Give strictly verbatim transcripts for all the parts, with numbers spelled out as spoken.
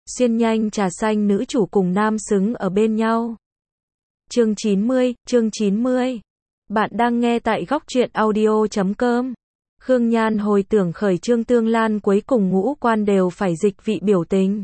Xuyên nhanh trà xanh nữ chủ cùng nam xứng ở bên nhau. Chương chín mươi, chương chín mươi. Bạn đang nghe tại góc truyện audio chấm com. Khương Nhan hồi tưởng khởi Trương Tương Lan cuối cùng ngũ quan đều phải dịch vị biểu tình.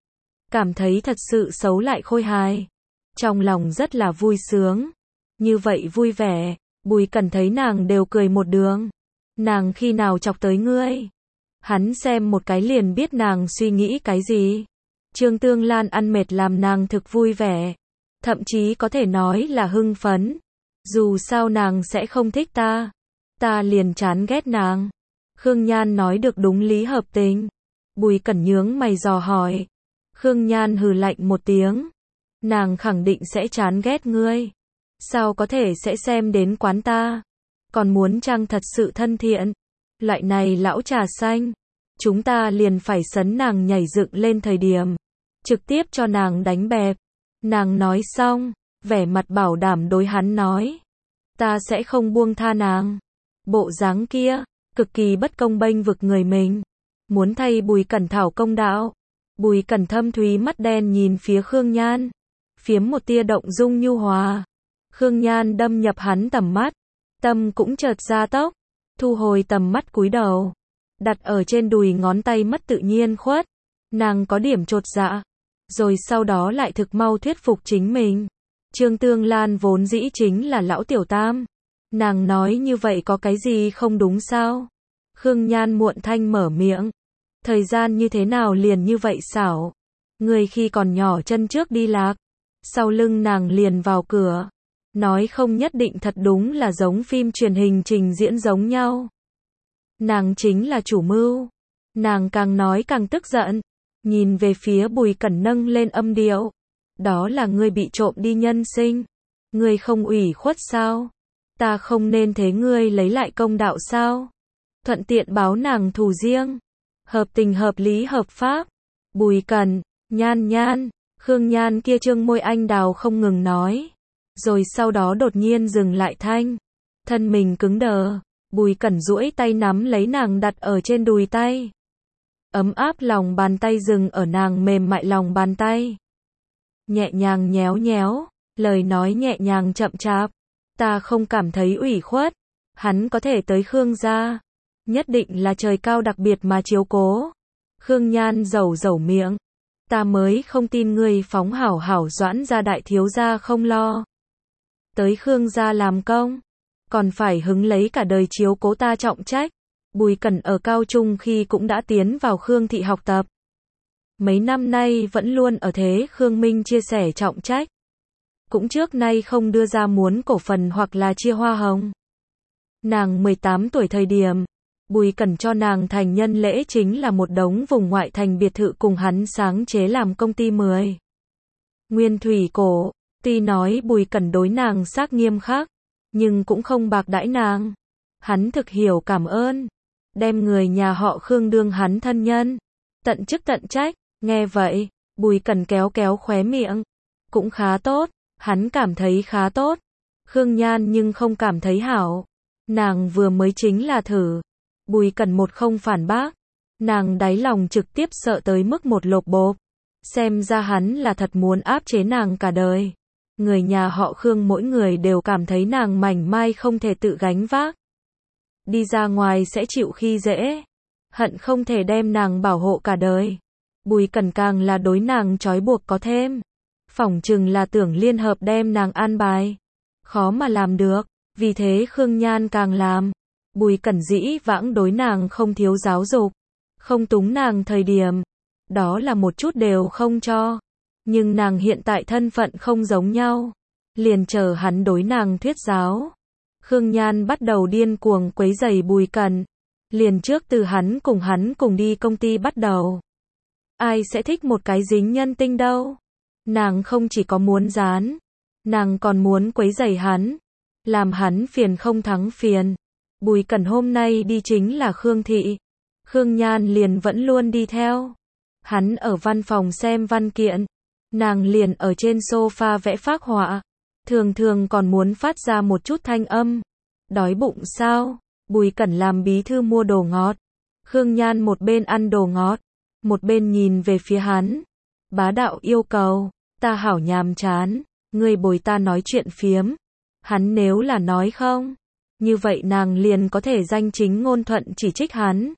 Cảm thấy thật sự xấu lại khôi hài. Trong lòng rất là vui sướng. Như vậy vui vẻ, Bùi Cẩn thấy nàng đều cười một đường. Nàng khi nào chọc tới ngươi? Hắn xem một cái liền biết nàng suy nghĩ cái gì. Trương Tương Lan ăn mệt làm nàng thực vui vẻ. Thậm chí có thể nói là hưng phấn. Dù sao nàng sẽ không thích ta. Ta liền chán ghét nàng. Khương Nhan nói được đúng lý hợp tình. Bùi Cẩn nhướng mày dò hỏi. Khương Nhan hừ lạnh một tiếng. Nàng khẳng định sẽ chán ghét ngươi. Sao có thể sẽ xem đến quán ta? Còn muốn trang thật sự thân thiện. Loại này lão trà xanh. Chúng ta liền phải sấn nàng nhảy dựng lên thời điểm. Trực tiếp cho nàng đánh bẹp. Nàng nói xong, vẻ mặt bảo đảm đối hắn nói. Ta sẽ không buông tha nàng. Bộ dáng kia, cực kỳ bất công bênh vực người mình. Muốn thay Bùi Cẩn thảo công đạo. Bùi Cẩn thâm thúy mắt đen nhìn phía Khương Nhan. Phiếm một tia động dung nhu hòa. Khương Nhan đâm nhập hắn tầm mắt. Tâm cũng chợt gia tốc. Thu hồi tầm mắt cúi đầu. Đặt ở trên đùi ngón tay mất tự nhiên khuất. Nàng có điểm chột dạ. Rồi sau đó lại thực mau thuyết phục chính mình. Trương Tương Lan vốn dĩ chính là lão tiểu tam. Nàng nói như vậy có cái gì không đúng sao? Khương Nhan muộn thanh mở miệng. Thời gian như thế nào liền như vậy xảo. Người khi còn nhỏ chân trước đi lạc. Sau lưng nàng liền vào cửa. Nói không nhất định thật đúng là giống phim truyền hình trình diễn giống nhau. Nàng chính là chủ mưu. Nàng càng nói càng tức giận. Nhìn về phía Bùi Cẩn nâng lên âm điệu. Đó là ngươi bị trộm đi nhân sinh. Ngươi không ủy khuất sao? Ta không nên thế ngươi lấy lại công đạo sao? Thuận tiện báo nàng thù riêng. Hợp tình hợp lý hợp pháp. Bùi Cẩn, Nhan Nhan, Khương Nhan kia trương môi anh đào không ngừng nói. Rồi sau đó đột nhiên dừng lại thanh. Thân mình cứng đờ. Bùi Cẩn duỗi tay nắm lấy nàng đặt ở trên đùi tay. Ấm áp lòng bàn tay dừng ở nàng mềm mại lòng bàn tay. Nhẹ nhàng nhéo nhéo, lời nói nhẹ nhàng chậm chạp. Ta không cảm thấy ủy khuất. Hắn có thể tới Khương gia. Nhất định là trời cao đặc biệt mà chiếu cố. Khương Nhan dẩu dẩu miệng. Ta mới không tin ngươi phóng hảo hảo Doãn gia đại thiếu gia không lo. Tới Khương gia làm công. Còn phải hứng lấy cả đời chiếu cố ta trọng trách. Bùi Cẩn ở cao trung khi cũng đã tiến vào Khương thị học tập. Mấy năm nay vẫn luôn ở thế Khương Minh chia sẻ trọng trách. Cũng trước nay không đưa ra muốn cổ phần hoặc là chia hoa hồng. Nàng mười tám tuổi thời điểm, Bùi Cẩn cho nàng thành nhân lễ chính là một đống vùng ngoại thành biệt thự cùng hắn sáng chế làm công ty mười. Nguyên thủy cổ, tuy nói Bùi Cẩn đối nàng xác nghiêm khắc, nhưng cũng không bạc đãi nàng. Hắn thực hiểu cảm ơn. Đem người nhà họ Khương đương hắn thân nhân. Tận chức tận trách. Nghe vậy, Bùi Cẩn kéo kéo khóe miệng. Cũng khá tốt. Hắn cảm thấy khá tốt. Khương Nhan nhưng không cảm thấy hảo. Nàng vừa mới chính là thử. Bùi Cẩn một không phản bác. Nàng đáy lòng trực tiếp sợ tới mức một lộp bộp. Xem ra hắn là thật muốn áp chế nàng cả đời. Người nhà họ Khương mỗi người đều cảm thấy nàng mảnh mai không thể tự gánh vác. Đi ra ngoài sẽ chịu khi dễ. Hận không thể đem nàng bảo hộ cả đời. Bùi Cẩn càng là đối nàng trói buộc có thêm. Phỏng chừng là tưởng liên hợp đem nàng an bài. Khó mà làm được. Vì thế Khương Nhan càng làm. Bùi Cẩn dĩ vãng đối nàng không thiếu giáo dục. Không túng nàng thời điểm. Đó là một chút đều không cho. Nhưng nàng hiện tại thân phận không giống nhau. Liền chờ hắn đối nàng thuyết giáo. Khương Nhan bắt đầu điên cuồng quấy rầy Bùi Cẩn. Liền trước từ hắn cùng hắn cùng đi công ty bắt đầu. Ai sẽ thích một cái dính nhân tinh đâu. Nàng không chỉ có muốn dán. Nàng còn muốn quấy rầy hắn. Làm hắn phiền không thắng phiền. Bùi Cẩn hôm nay đi chính là Khương thị. Khương Nhan liền vẫn luôn đi theo. Hắn ở văn phòng xem văn kiện. Nàng liền ở trên sofa vẽ phác họa. Thường thường còn muốn phát ra một chút thanh âm. Đói bụng sao? Bùi Cẩn làm bí thư mua đồ ngọt. Khương Nhan một bên ăn đồ ngọt, một bên nhìn về phía hắn. Bá đạo yêu cầu, ta hảo nhàm chán, ngươi bồi ta nói chuyện phiếm. Hắn nếu là nói không, như vậy nàng liền có thể danh chính ngôn thuận chỉ trích hắn.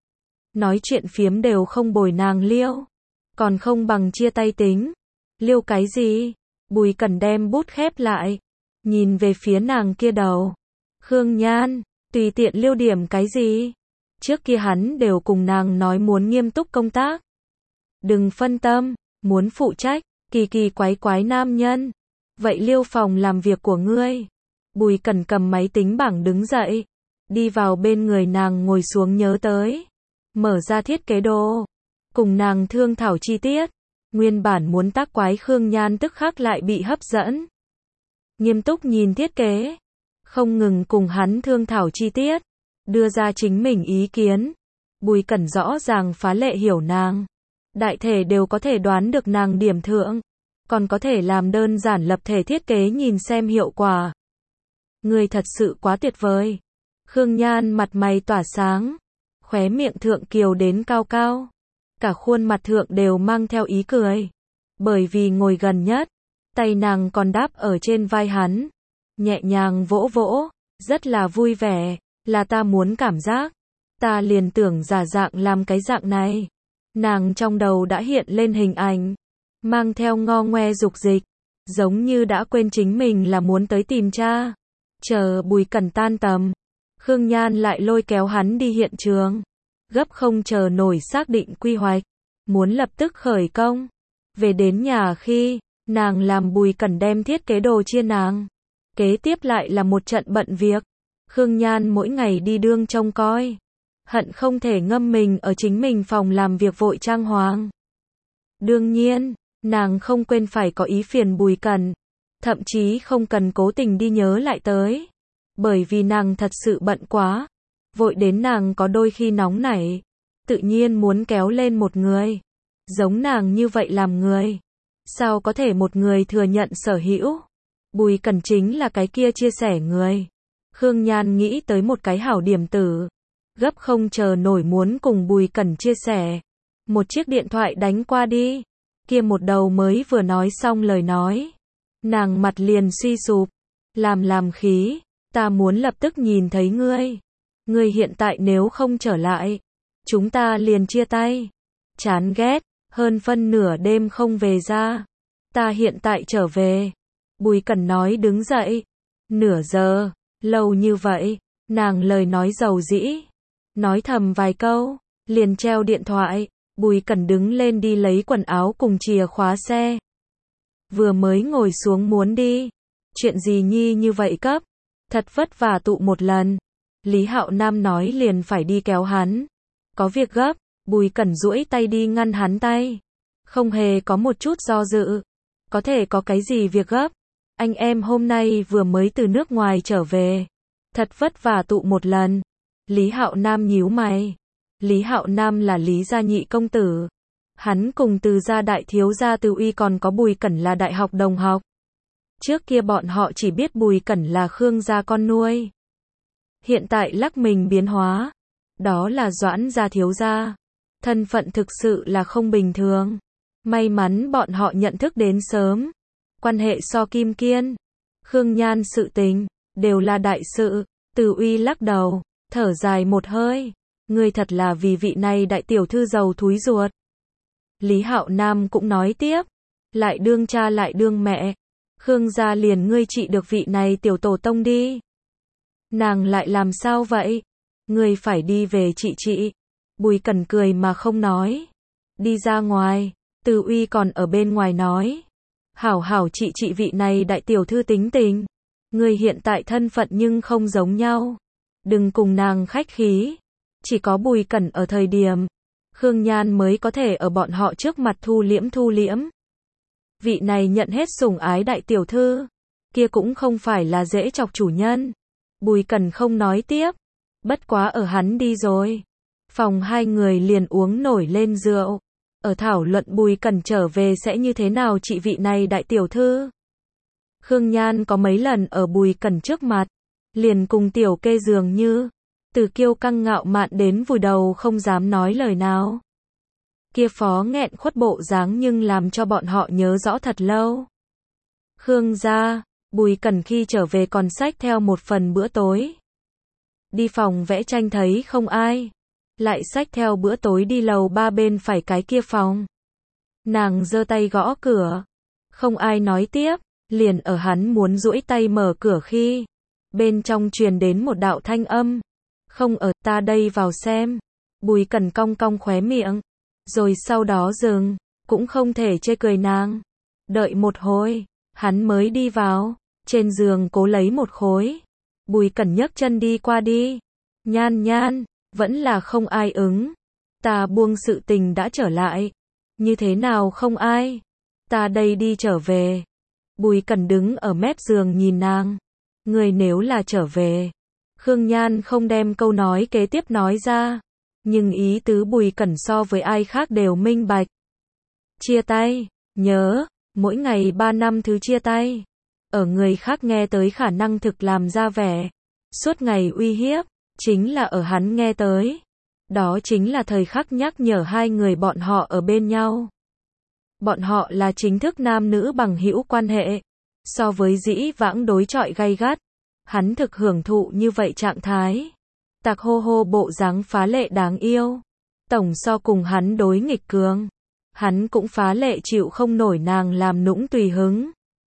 Nói chuyện phiếm đều không bồi nàng liêu, còn không bằng chia tay tính. Liêu cái gì? Bùi Cẩn đem bút khép lại, nhìn về phía nàng kia đầu. Khương Nhan, tùy tiện liêu điểm cái gì? Trước kia hắn đều cùng nàng nói muốn nghiêm túc công tác. Đừng phân tâm, muốn phụ trách, kỳ kỳ quái quái nam nhân. Vậy liêu phòng làm việc của ngươi. Bùi Cẩn cầm máy tính bảng đứng dậy, đi vào bên người nàng ngồi xuống nhớ tới. Mở ra thiết kế đồ, cùng nàng thương thảo chi tiết. Nguyên bản muốn tác quái Khương Nhan tức khắc lại bị hấp dẫn. Nghiêm túc nhìn thiết kế, không ngừng cùng hắn thương thảo chi tiết, đưa ra chính mình ý kiến. Bùi Cẩn rõ ràng phá lệ hiểu nàng, đại thể đều có thể đoán được nàng điểm thượng, còn có thể làm đơn giản lập thể thiết kế nhìn xem hiệu quả. Người thật sự quá tuyệt vời. Khương Nhan mặt mày tỏa sáng, khóe miệng thượng kiều đến cao cao, cả khuôn mặt thượng đều mang theo ý cười. Bởi vì ngồi gần nhất, tay nàng còn đáp ở trên vai hắn, nhẹ nhàng vỗ vỗ, rất là vui vẻ. Là ta muốn cảm giác, ta liền tưởng giả dạng làm cái dạng này. Nàng trong đầu đã hiện lên hình ảnh, mang theo ngo ngoe dục dịch, giống như đã quên chính mình là muốn tới tìm cha. Chờ Bùi Cẩn tan tầm, Khương Nhan lại lôi kéo hắn đi hiện trường, gấp không chờ nổi xác định quy hoạch, muốn lập tức khởi công. Về đến nhà khi, nàng làm Bùi Cẩn đem thiết kế đồ chia nàng. Kế tiếp lại là một trận bận việc. Khương Nhan mỗi ngày đi đương trông coi, hận không thể ngâm mình ở chính mình phòng làm việc vội trang hoàng. Đương nhiên, nàng không quên phải có ý phiền Bùi Cẩn, thậm chí không cần cố tình đi nhớ lại tới, bởi vì nàng thật sự bận quá, vội đến nàng có đôi khi nóng nảy, tự nhiên muốn kéo lên một người, giống nàng như vậy làm người. Sao có thể một người thừa nhận sở hữu? Bùi Cẩn chính là cái kia chia sẻ người. Khương Nhan nghĩ tới một cái hảo điểm tử, gấp không chờ nổi muốn cùng Bùi Cẩn chia sẻ. Một chiếc điện thoại đánh qua đi, kia một đầu mới vừa nói xong lời nói, nàng mặt liền suy sụp, làm làm khí, ta muốn lập tức nhìn thấy ngươi. Ngươi hiện tại nếu không trở lại, chúng ta liền chia tay. Chán ghét, hơn phân nửa đêm không về ra. Ta hiện tại trở về. Bùi Cẩn nói đứng dậy. Nửa giờ, lâu như vậy, nàng lời nói dầu dĩ, nói thầm vài câu, liền treo điện thoại. Bùi Cẩn đứng lên đi lấy quần áo cùng chìa khóa xe. Vừa mới ngồi xuống muốn đi. Chuyện gì nhi như vậy cấp? Thật vất vả tụ một lần. Lý Hạo Nam nói liền phải đi kéo hắn. Có việc gấp, Bùi Cẩn duỗi tay đi ngăn hắn tay. Không hề có một chút do dự. Có thể có cái gì việc gấp? Anh em hôm nay vừa mới từ nước ngoài trở về. Thật vất vả tụ một lần. Lý Hạo Nam nhíu mày. Lý Hạo Nam là Lý gia nhị công tử. Hắn cùng Từ gia đại thiếu gia Từ Uy còn có Bùi Cẩn là đại học đồng học. Trước kia bọn họ chỉ biết Bùi Cẩn là Khương gia con nuôi. Hiện tại lắc mình biến hóa. Đó là Doãn gia thiếu gia. Thân phận thực sự là không bình thường. May mắn bọn họ nhận thức đến sớm. Quan hệ so kim kiên. Khương Nhan sự tình, đều là đại sự. Từ Uy lắc đầu, thở dài một hơi. Ngươi thật là vì vị này đại tiểu thư giàu thúi ruột. Lý Hạo Nam cũng nói tiếp. Lại đương cha lại đương mẹ. Khương gia liền ngươi trị được vị này tiểu tổ tông đi. Nàng lại làm sao vậy? Ngươi phải đi về trị trị. Bùi Cẩn cười mà không nói. Đi ra ngoài, Từ Uy còn ở bên ngoài nói. Hảo hảo trị trị vị này đại tiểu thư tính tình. Ngươi hiện tại thân phận nhưng không giống nhau. Đừng cùng nàng khách khí. Chỉ có Bùi Cẩn ở thời điểm, Khương Nhan mới có thể ở bọn họ trước mặt thu liễm thu liễm. Vị này nhận hết sủng ái đại tiểu thư, kia cũng không phải là dễ chọc chủ nhân. Bùi Cẩn không nói tiếp, bất quá ở hắn đi rồi. Phòng hai người liền uống nổi lên rượu, ở thảo luận Bùi Cẩn trở về sẽ như thế nào trị vị này đại tiểu thư. Khương Nhan có mấy lần ở Bùi Cẩn trước mặt, liền cùng tiểu kê dường như, từ kiêu căng ngạo mạn đến vùi đầu không dám nói lời nào. Kia phó nghẹn khuất bộ dáng nhưng làm cho bọn họ nhớ rõ thật lâu. Khương gia, Bùi Cẩn khi trở về còn xách theo một phần bữa tối. Đi phòng vẽ tranh thấy không ai, lại xách theo bữa tối đi lầu ba bên phải cái kia phòng. Nàng giơ tay gõ cửa, không ai nói tiếp, liền ở hắn muốn duỗi tay mở cửa khi, bên trong truyền đến một đạo thanh âm. Không ở, ta đây vào xem. Bùi Cẩn cong cong khóe miệng, rồi sau đó dừng, cũng không thể chê cười nàng. Đợi một hồi, hắn mới đi vào, trên giường cố lấy một khối. Bùi Cẩn nhấc chân đi qua đi. Nhan Nhan, vẫn là không ai ứng. Ta buông sự tình đã trở lại. Như thế nào không ai? Ta đây đi trở về. Bùi Cẩn đứng ở mép giường nhìn nàng. Người nếu là trở về. Khương Nhan không đem câu nói kế tiếp nói ra. Nhưng ý tứ Bùi Cẩn so với ai khác đều minh bạch. Chia tay, nhớ, mỗi ngày ba năm thứ chia tay. Ở người khác nghe tới khả năng thực làm ra vẻ. Suốt ngày uy hiếp, chính là ở hắn nghe tới. Đó chính là thời khắc nhắc nhở hai người bọn họ ở bên nhau. Bọn họ là chính thức nam nữ bằng hữu quan hệ. So với dĩ vãng đối chọi gay gắt, hắn thực hưởng thụ như vậy trạng thái. Tạc hô hô bộ dáng phá lệ đáng yêu. Tổng so cùng hắn đối nghịch cường. Hắn cũng phá lệ chịu không nổi nàng làm nũng tùy hứng.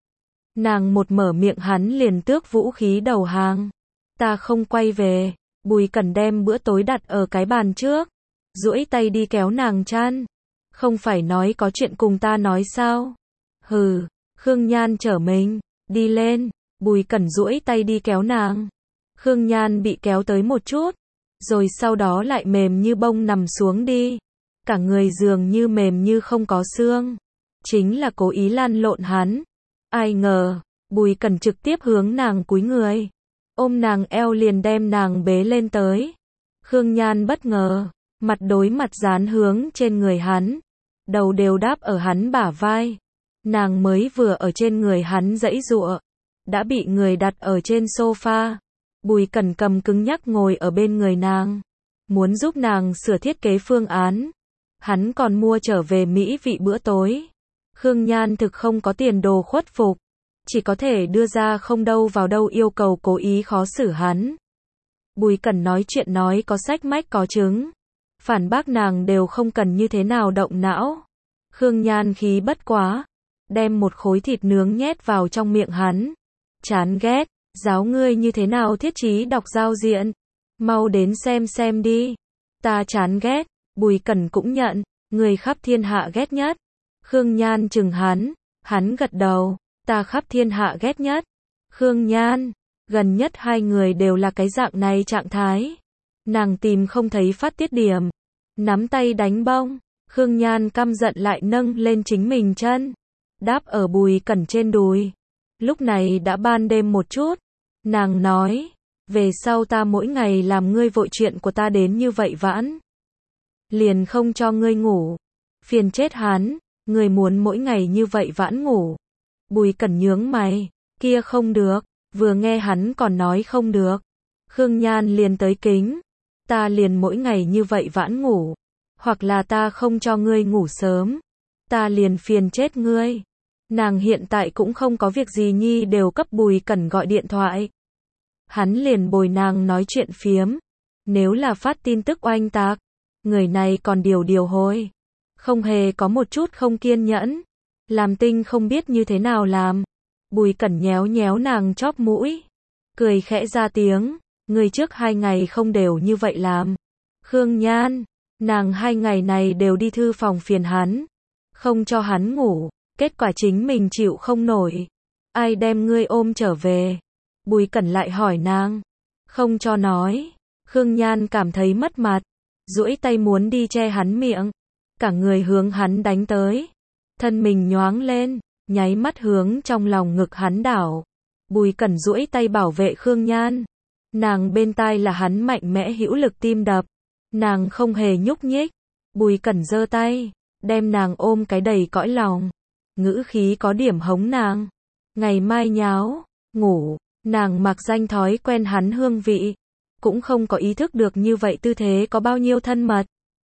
Nàng một mở miệng hắn liền tước vũ khí đầu hàng. Ta không quay về. Bùi Cẩn đem bữa tối đặt ở cái bàn trước. Duỗi tay đi kéo nàng chăn. Không phải nói có chuyện cùng ta nói sao? Hừ, Khương Nhan trở mình, đi lên. Bùi Cẩn duỗi tay đi kéo nàng. Khương Nhan bị kéo tới một chút, rồi sau đó lại mềm như bông nằm xuống đi. Cả người dường như mềm như không có xương. Chính là cố ý lăn lộn hắn. Ai ngờ, Bùi Cẩn trực tiếp hướng nàng cúi người. Ôm nàng eo liền đem nàng bế lên tới. Khương Nhan bất ngờ, mặt đối mặt dán hướng trên người hắn. Đầu đều đáp ở hắn bả vai. Nàng mới vừa ở trên người hắn giãy giụa, đã bị người đặt ở trên sofa. Bùi Cẩn cầm cứng nhắc ngồi ở bên người nàng, muốn giúp nàng sửa thiết kế phương án. Hắn còn mua trở về mỹ vị bữa tối. Khương Nhan thực không có tiền đồ khuất phục, chỉ có thể đưa ra không đâu vào đâu yêu cầu cố ý khó xử hắn. Bùi Cẩn nói chuyện nói có sách mách có chứng, phản bác nàng đều không cần như thế nào động não. Khương Nhan khí bất quá, đem một khối thịt nướng nhét vào trong miệng hắn. Chán ghét, giáo ngươi như thế nào thiết trí đọc giao diện. Mau đến xem xem đi. Ta chán ghét. Bùi Cẩn cũng nhận, người khắp thiên hạ ghét nhất. Khương Nhan chừng hắn, hắn gật đầu, ta khắp thiên hạ ghét nhất. Khương Nhan, gần nhất hai người đều là cái dạng này trạng thái. Nàng tìm không thấy phát tiết điểm, nắm tay đánh bông. Khương Nhan căm giận lại nâng lên chính mình chân, đáp ở Bùi Cẩn trên đùi. Lúc này đã ban đêm một chút, nàng nói, về sau ta mỗi ngày làm ngươi vội chuyện của ta đến như vậy vãn. Liền không cho ngươi ngủ. Phiền chết hắn, ngươi muốn mỗi ngày như vậy vãn ngủ. Bùi Cẩn nhướng mày, kia không được, vừa nghe hắn còn nói không được. Khương Nhan liền tới kính, ta liền mỗi ngày như vậy vãn ngủ. Hoặc là ta không cho ngươi ngủ sớm, ta liền phiền chết ngươi. Nàng hiện tại cũng không có việc gì nhi đều cấp Bùi Cẩn gọi điện thoại. Hắn liền bồi nàng nói chuyện phiếm. Nếu là phát tin tức oanh tạc, người này còn điều điều hôi. Không hề có một chút không kiên nhẫn. Làm tinh không biết như thế nào làm. Bùi Cẩn nhéo nhéo nàng chóp mũi. Cười khẽ ra tiếng. Người trước hai ngày không đều như vậy làm. Khương Nhan, nàng hai ngày này đều đi thư phòng phiền hắn. Không cho hắn ngủ. Kết quả chính mình chịu không nổi. Ai đem ngươi ôm trở về? Bùi Cẩn lại hỏi nàng. Không cho nói. Khương Nhan cảm thấy mất mặt. Duỗi tay muốn đi che hắn miệng. Cả người hướng hắn đánh tới. Thân mình nhoáng lên, nháy mắt hướng trong lòng ngực hắn đảo. Bùi Cẩn duỗi tay bảo vệ Khương Nhan. Nàng bên tai là hắn mạnh mẽ hữu lực tim đập. Nàng không hề nhúc nhích. Bùi Cẩn giơ tay, đem nàng ôm cái đầy cõi lòng. Ngữ khí có điểm hống nàng. Ngày mai nháo, ngủ, nàng mặc danh thói quen hắn hương vị. Cũng không có ý thức được như vậy tư thế có bao nhiêu thân mật.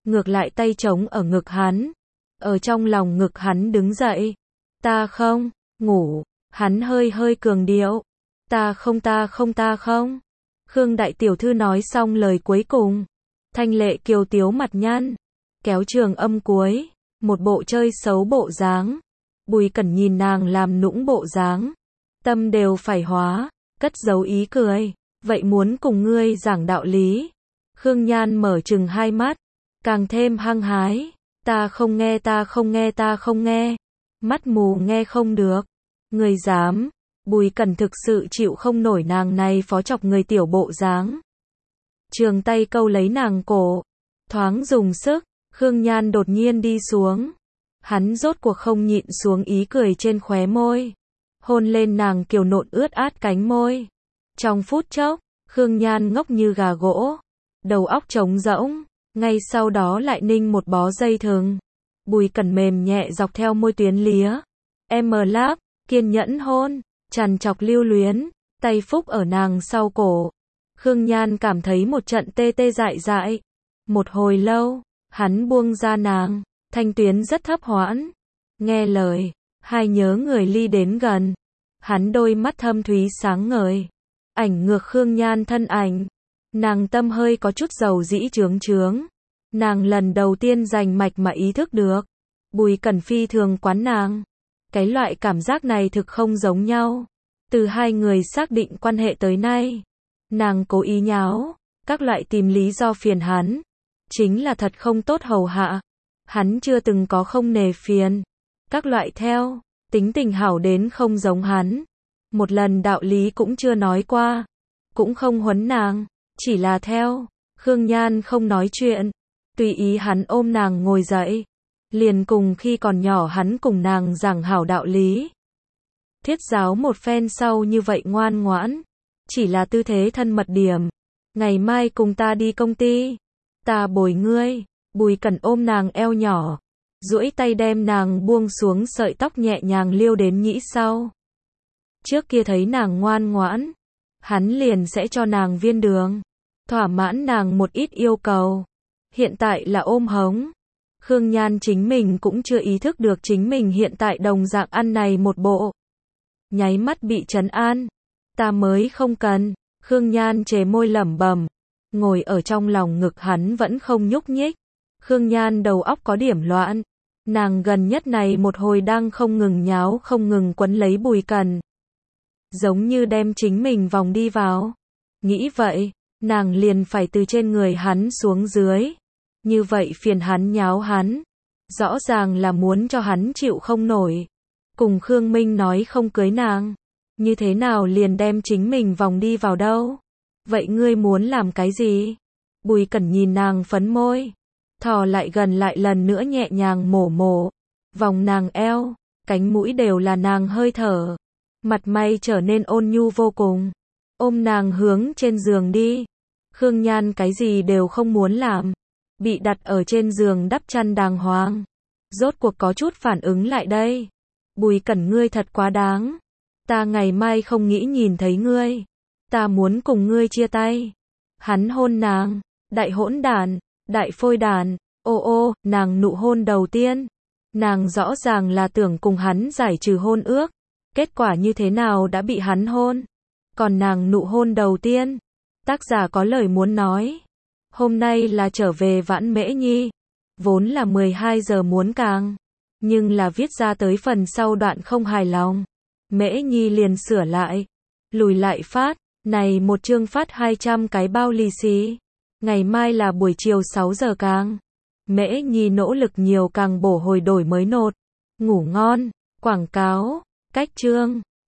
ngược lại tay trống ở ngực hắn. Ở trong lòng ngực hắn đứng dậy. Ta không, ngủ, hắn hơi hơi cường điệu. Ta không ta không ta không. Khương đại tiểu thư nói xong lời cuối cùng. Thanh lệ kiều tiếu mặt nhăn. Kéo trường âm cuối. Một bộ chơi xấu bộ dáng. Bùi Cẩn nhìn nàng làm nũng bộ dáng. Tâm đều phải hóa. Cất giấu ý cười. Vậy muốn cùng ngươi giảng đạo lý. Khương Nhan mở trừng hai mắt. Càng thêm hăng hái. Ta không nghe ta không nghe ta không nghe. Mắt mù nghe không được. Người dám. Bùi Cẩn thực sự chịu không nổi nàng này phó chọc người tiểu bộ dáng. Trường tay câu lấy nàng cổ. Thoáng dùng sức. Khương Nhan đột nhiên đi xuống. Hắn rốt cuộc không nhịn xuống ý cười trên khóe môi. Hôn lên nàng kiều nộn ướt át cánh môi. Trong phút chốc, Khương Nhan ngốc như gà gỗ. Đầu óc trống rỗng. Ngay sau đó lại ninh một bó dây thừng. Bùi Cẩn mềm nhẹ dọc theo môi tuyến lía. Em mờ láp, kiên nhẫn hôn, trằn trọc lưu luyến, tay phúc ở nàng sau cổ. Khương Nhan cảm thấy một trận tê tê dại dại. Một hồi lâu, hắn buông ra nàng, thanh tuyến rất thấp hoãn. Nghe lời, hai nhớ người ly đến gần. Hắn đôi mắt thâm thúy sáng ngời. Ảnh ngược Khương Nhan thân ảnh. Nàng tâm hơi có chút dầu dĩ trướng trướng. Nàng lần đầu tiên rành mạch mà ý thức được. Bùi Cẩn phi thường quán nàng. Cái loại cảm giác này thực không giống nhau. Từ hai người xác định quan hệ tới nay. Nàng cố ý nháo. Các loại tìm lý do phiền hắn. Chính là thật không tốt hầu hạ. Hắn chưa từng có không nề phiền. Các loại theo. Tính tình hảo đến không giống hắn. Một lần đạo lý cũng chưa nói qua. Cũng không huấn nàng. Chỉ là theo. Khương Nhan không nói chuyện. Tùy ý hắn ôm nàng ngồi dậy. Liền cùng khi còn nhỏ hắn cùng nàng giảng hảo đạo lý. Thiết giáo một phen sau như vậy ngoan ngoãn. Chỉ là tư thế thân mật điểm. Ngày mai cùng ta đi công ty. Ta bồi ngươi. Bùi Cẩn ôm nàng eo nhỏ. Duỗi tay đem nàng buông xuống sợi tóc nhẹ nhàng liêu đến nhĩ sau. Trước kia thấy nàng ngoan ngoãn. Hắn liền sẽ cho nàng viên đường. Thỏa mãn nàng một ít yêu cầu. Hiện tại là ôm hống. Khương Nhan chính mình cũng chưa ý thức được chính mình hiện tại đồng dạng ăn này một bộ. Nháy mắt bị trấn an. Ta mới không cần. Khương Nhan chề môi lẩm bẩm. Ngồi ở trong lòng ngực hắn vẫn không nhúc nhích. Khương Nhan đầu óc có điểm loạn. Nàng gần nhất này một hồi đang không ngừng nháo không ngừng quấn lấy Bùi Cẩn. Giống như đem chính mình vòng đi vào. Nghĩ vậy, nàng liền phải từ trên người hắn xuống dưới. Như vậy phiền hắn nháo hắn. Rõ ràng là muốn cho hắn chịu không nổi. Cùng Khương Minh nói không cưới nàng. Như thế nào liền đem chính mình vòng đi vào đâu? Vậy ngươi muốn làm cái gì? Bùi Cẩn nhìn nàng phấn môi. Thò lại gần lại lần nữa nhẹ nhàng mổ mổ. Vòng nàng eo. Cánh mũi đều là nàng hơi thở. Mặt mày trở nên ôn nhu vô cùng. Ôm nàng hướng trên giường đi. Khương Nhan cái gì đều không muốn làm. Bị đặt ở trên giường đắp chăn đàng hoàng. Rốt cuộc có chút phản ứng lại đây. Bùi Cẩn ngươi thật quá đáng. Ta ngày mai không nghĩ nhìn thấy ngươi. Ta muốn cùng ngươi chia tay. Hắn hôn nàng. Đại hỗn đàn. Đại phôi đàn. Ô ô, nàng nụ hôn đầu tiên. Nàng rõ ràng là tưởng cùng hắn giải trừ hôn ước. Kết quả như thế nào đã bị hắn hôn. Còn nàng nụ hôn đầu tiên. Tác giả có lời muốn nói. Hôm nay là trở về Vãn Mễ Nhi. Vốn là mười hai giờ muốn càng. Nhưng là viết ra tới phần sau đoạn không hài lòng. Mễ Nhi liền sửa lại. Lùi lại phát. Này một chương phát hai trăm cái bao lì xì. Ngày mai là buổi chiều sáu giờ càng. Mễ Nhi nỗ lực nhiều càng bổ hồi đổi mới nốt. Ngủ ngon. Quảng cáo. Cách chương.